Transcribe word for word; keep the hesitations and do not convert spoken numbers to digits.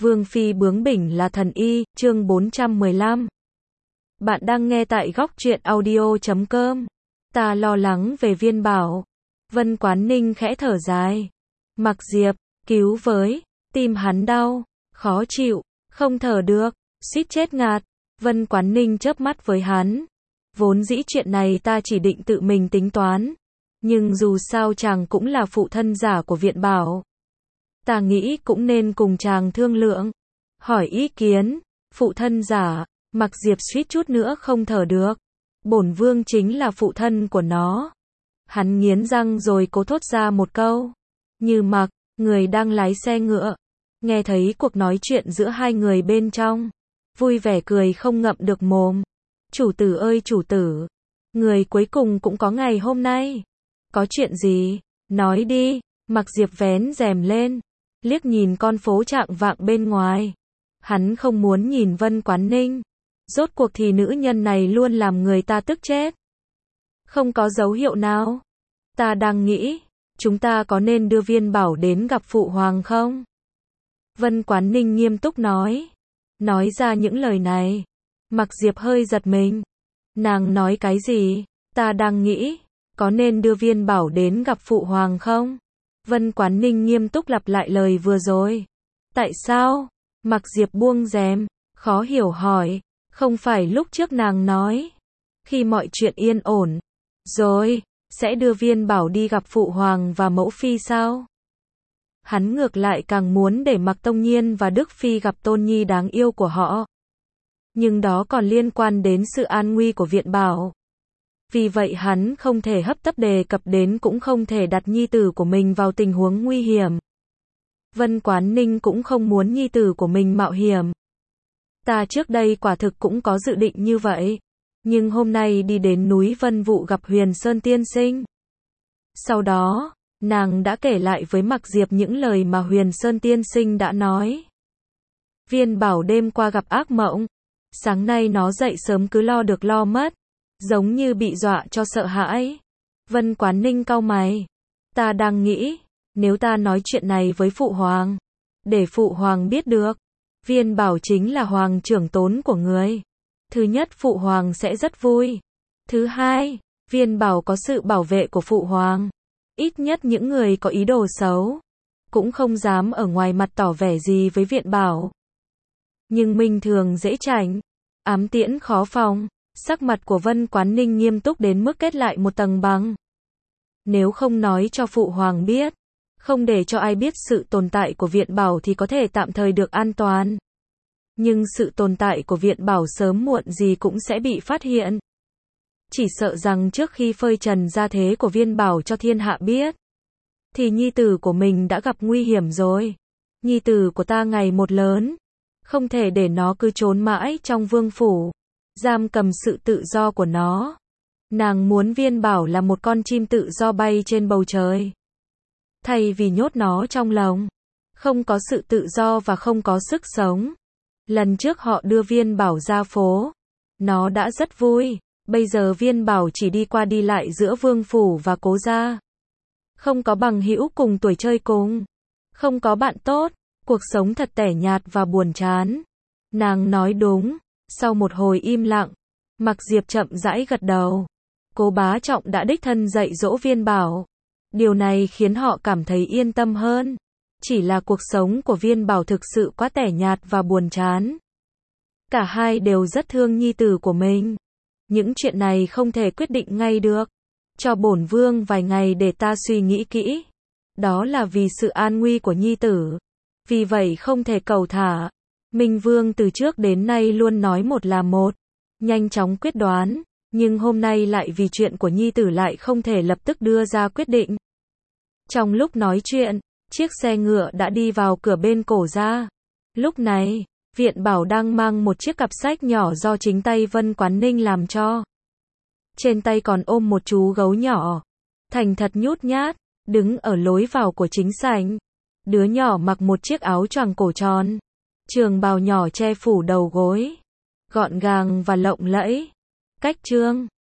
Vương phi bướng bỉnh là thần y, chương bốn trăm mười lăm. Bạn đang nghe tại góc truyện audio chấm com. Ta lo lắng về Viên Bảo. Vân Quán Ninh khẽ thở dài. Mặc Diệp, cứu với, tim hắn đau, khó chịu, không thở được, suýt chết ngạt. Vân Quán Ninh chớp mắt với hắn. Vốn dĩ chuyện này ta chỉ định tự mình tính toán. Nhưng dù sao chàng cũng là phụ thân giả của Viện Bảo. Ta nghĩ cũng nên cùng chàng thương lượng. Hỏi ý kiến, phụ thân giả, Mặc Diệp suýt chút nữa không thở được. Bổn vương chính là phụ thân của nó. Hắn nghiến răng rồi cố thốt ra một câu. Như Mặc, người đang lái xe ngựa, nghe thấy cuộc nói chuyện giữa hai người bên trong. Vui vẻ cười không ngậm được mồm. Chủ tử ơi chủ tử, người cuối cùng cũng có ngày hôm nay. Có chuyện gì? Nói đi. Mặc Diệp vén rèm lên, liếc nhìn con phố trạng vạng bên ngoài. Hắn không muốn nhìn Vân Quán Ninh. Rốt cuộc thì nữ nhân này luôn làm người ta tức chết. Không có dấu hiệu nào. Ta đang nghĩ, chúng ta có nên đưa Viên Bảo đến gặp phụ hoàng không? Vân Quán Ninh nghiêm túc nói. Nói ra những lời này, Mặc Diệp hơi giật mình. Nàng nói cái gì? Ta đang nghĩ, có nên đưa Viên Bảo đến gặp phụ hoàng không? Vân Quán Ninh nghiêm túc lặp lại lời vừa rồi. Tại sao? Mặc Diệp buông rèm, khó hiểu hỏi. Không phải lúc trước nàng nói, khi mọi chuyện yên ổn rồi, sẽ đưa Viên Bảo đi gặp phụ hoàng và mẫu phi sao? Hắn ngược lại càng muốn để Mặc Tông Nhiên và Đức Phi gặp tôn nhi đáng yêu của họ. Nhưng đó còn liên quan đến sự an nguy của Viện Bảo. Vì vậy hắn không thể hấp tấp đề cập đến, cũng không thể đặt nhi tử của mình vào tình huống nguy hiểm. Vân Quán Ninh cũng không muốn nhi tử của mình mạo hiểm. Ta trước đây quả thực cũng có dự định như vậy. Nhưng hôm nay đi đến núi Vân Vụ gặp Huyền Sơn tiên sinh. Sau đó, nàng đã kể lại với Mặc Diệp những lời mà Huyền Sơn tiên sinh đã nói. Viên Bảo đêm qua gặp ác mộng. Sáng nay nó dậy sớm cứ lo được lo mất. Giống như bị dọa cho sợ hãi. Vân Quán Ninh cau mày. Ta đang nghĩ, nếu ta nói chuyện này với phụ hoàng, để phụ hoàng biết được, Viên Bảo chính là hoàng trưởng tốn của người. Thứ nhất, phụ hoàng sẽ rất vui. Thứ hai, Viên Bảo có sự bảo vệ của phụ hoàng. Ít nhất những người có ý đồ xấu cũng không dám ở ngoài mặt tỏ vẻ gì với Viện Bảo. Nhưng minh thường dễ tránh, ám tiễn khó phòng. Sắc mặt của Vân Quán Ninh nghiêm túc đến mức kết lại một tầng băng. Nếu không nói cho phụ hoàng biết, không để cho ai biết sự tồn tại của Viện Bảo thì có thể tạm thời được an toàn. Nhưng sự tồn tại của Viện Bảo sớm muộn gì cũng sẽ bị phát hiện. Chỉ sợ rằng trước khi phơi trần gia thế của Viên Bảo cho thiên hạ biết, thì nhi tử của mình đã gặp nguy hiểm rồi. Nhi tử của ta ngày một lớn, không thể để nó cứ trốn mãi trong vương phủ, giam cầm sự tự do của nó. Nàng muốn Viên Bảo là một con chim tự do bay trên bầu trời, thay vì nhốt nó trong lồng. Không có sự tự do và không có sức sống. Lần trước họ đưa Viên Bảo ra phố, nó đã rất vui. Bây giờ Viên Bảo chỉ đi qua đi lại giữa vương phủ và cố gia. Không có bằng hữu cùng tuổi chơi cùng. Không có bạn tốt. Cuộc sống thật tẻ nhạt và buồn chán. Nàng nói đúng. Sau một hồi im lặng, Mặc Diệp chậm rãi gật đầu. Cố Bá Trọng đã đích thân dạy dỗ Viên Bảo. Điều này khiến họ cảm thấy yên tâm hơn. Chỉ là cuộc sống của Viên Bảo thực sự quá tẻ nhạt và buồn chán. Cả hai đều rất thương nhi tử của mình. Những chuyện này không thể quyết định ngay được. Cho bổn vương vài ngày để ta suy nghĩ kỹ. Đó là vì sự an nguy của nhi tử. Vì vậy không thể cầu thả. Minh Vương từ trước đến nay luôn nói một là một, nhanh chóng quyết đoán, nhưng hôm nay lại vì chuyện của nhi tử lại không thể lập tức đưa ra quyết định. Trong lúc nói chuyện, chiếc xe ngựa đã đi vào cửa bên cổ gia. Lúc này, Viện Bảo đang mang một chiếc cặp sách nhỏ do chính tay Vân Quán Ninh làm cho. Trên tay còn ôm một chú gấu nhỏ, thành thật nhút nhát, đứng ở lối vào của chính sảnh. Đứa nhỏ mặc một chiếc áo choàng cổ tròn, trường bào nhỏ che phủ đầu gối, gọn gàng và lộng lẫy. Cách chương